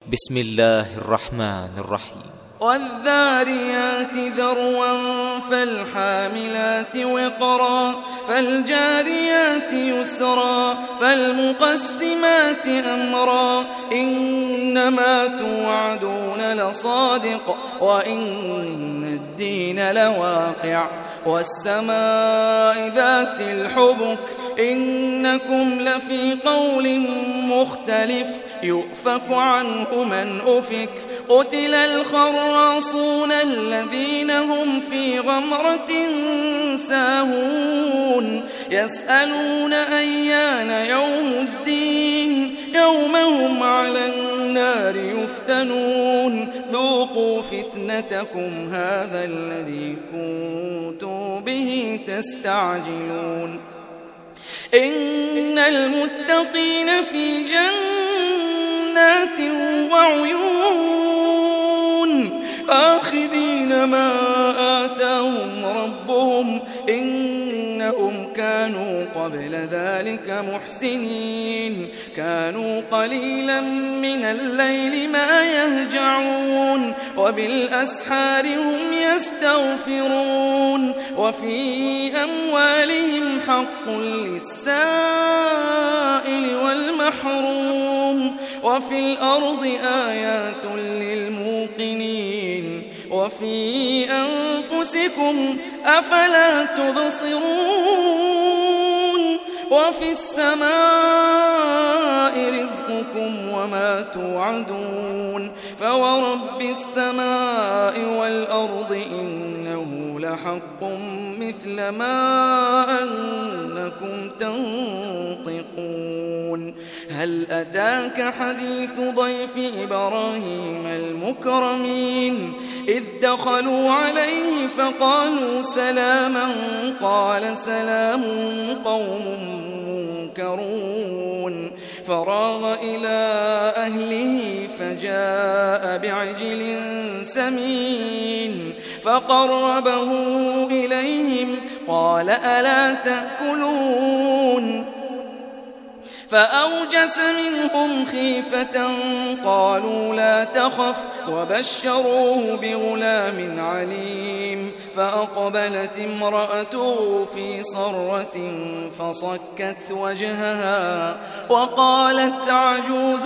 بسم الله الرحمن الرحيم. والذاريات ذروا فالحاملات وقرا فالجاريات يسرا فالمقسمات أمرا إنما توعدون لصادق وإن الدين لواقع والسماء ذات الحبك إنكم لفي قول مختلف يؤفك عنه من أفك قتل الخراصون الذين هم في غمرة ساهون يسألون أيان يوم الدين يوم هم على النار يفتنون ذوقوا فتنتكم هذا الذي كنتم به تستعجلون إن المتقين في جنات وعيون آخذين ما آتاهم ربهم إنهم كانوا قبل ذلك محسنين كانوا قليلا من الليل ما يهجعون وبالأسحار هم يستغفرون وفي أموالهم حق للسائل والمحروم وفي الأرض آيات للموقنين وفي أنفسكم أفلا تبصرون وفي السماء رزقكم وما توعدون فورب السماء والأرض إنه لحق مثل ما أنكم تنطقون هل أتاك حديث ضيف إبراهيم المكرمين إذ دخلوا عليه فقالوا سلاما قال سلام قوم منكرون فراغ إلى أهله فجاء بعجل سمين فقربه إليهم قال ألا تأكلون فأوجس منهم خيفة قالوا لا تخف وبشروه بغلام عليم فأقبلت امرأته في صرة فصكت وجهها وقالت عجوز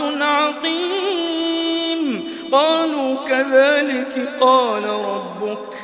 عقيم قالوا كذلك قال ربك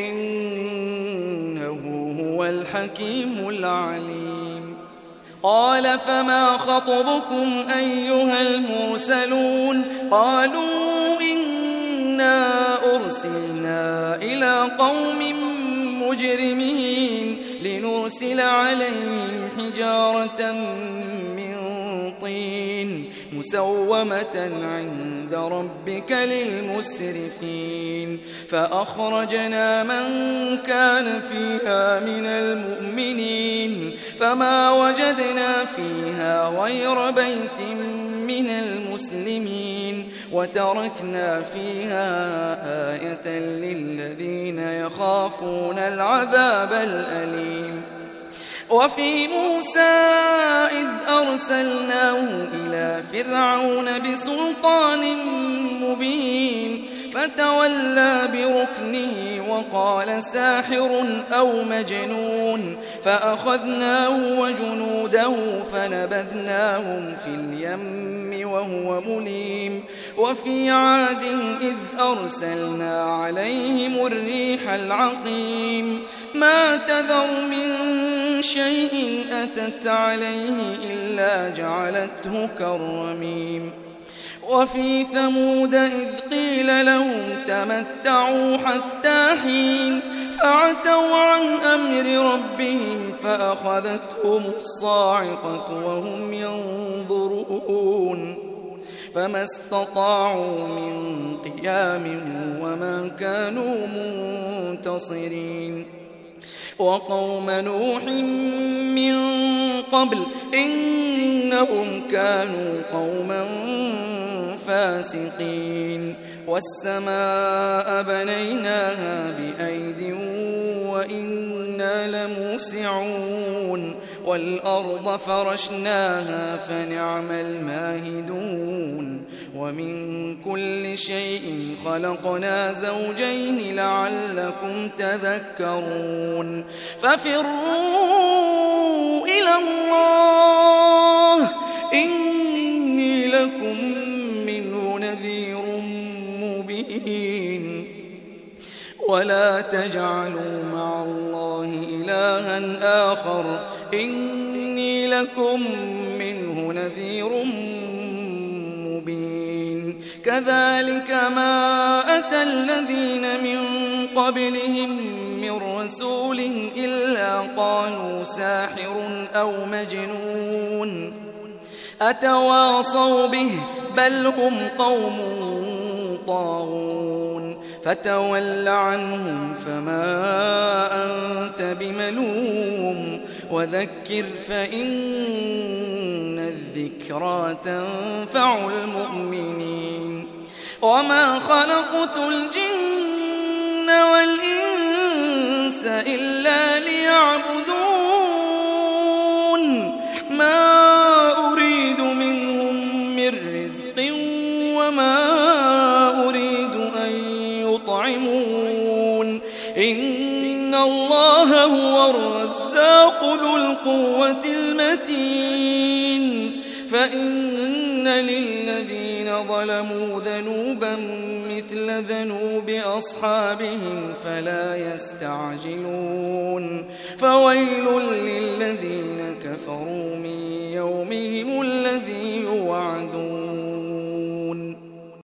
إنه هو الحكيم العليم قال فما خطبكم أيها المرسلون قالوا إنا أرسلنا إلى قوم مجرمين لنرسل عليهم حجارة من طين مسومة عند ربك للمسرفين فأخرجنا من كان فيها من المؤمنين فما وجدنا فيها غير بيت من المسلمين وتركنا فيها آية للذين يخافون العذاب الأليم وفي موسى إذ أرسلناه إلى فرعون بسلطان مبين فتولى بركنه وقال ساحر أو مجنون فأخذناه وجنوده فنبذناهم في اليم وهو مليم وفي عاد إذ أرسلنا عليهم الريح العقيم ما تذر من شيء أتت عليه إلا جعلته كالرميم وفي ثمود إذ قيل لهم تمتعوا حتى حين فعتوا عن أمر ربهم فأخذتهم الصاعقة وهم ينظرون فما استطاعوا من قيام وما كانوا منتصرين وقوم نوح من قبل إنهم كانوا قوما فاسقين والسماء بنيناها بأيد وإنا لموسعون والأرض فرشناها فنعم الماهدون ومن كل شيء خلقنا زوجين لعلكم تذكرون ففروا إلى الله إني لكم منه نذير مبين ولا تجعلوا مع الله إلها آخر إني لكم منه نذير مبين كذلك ما أتى الذين من قبلهم من رسول إلا قالوا ساحر أو مجنون أتواصوا به بل هم قوم طاغون فتول عنهم فما أنت بملوم وذكر فإن الذكرى تنفع المؤمنين وما خلقت الجن والإنس إلا ليعبدون ما أريد منهم من رزق وما أريد أن يطعمون إن الله هو الرزاق ذو القوة المتين فإن للذين ظلموا ذنوبا مثل ذنوب أصحابهم فلا يستعجلون فويل للذين كفروا من يومهم الذي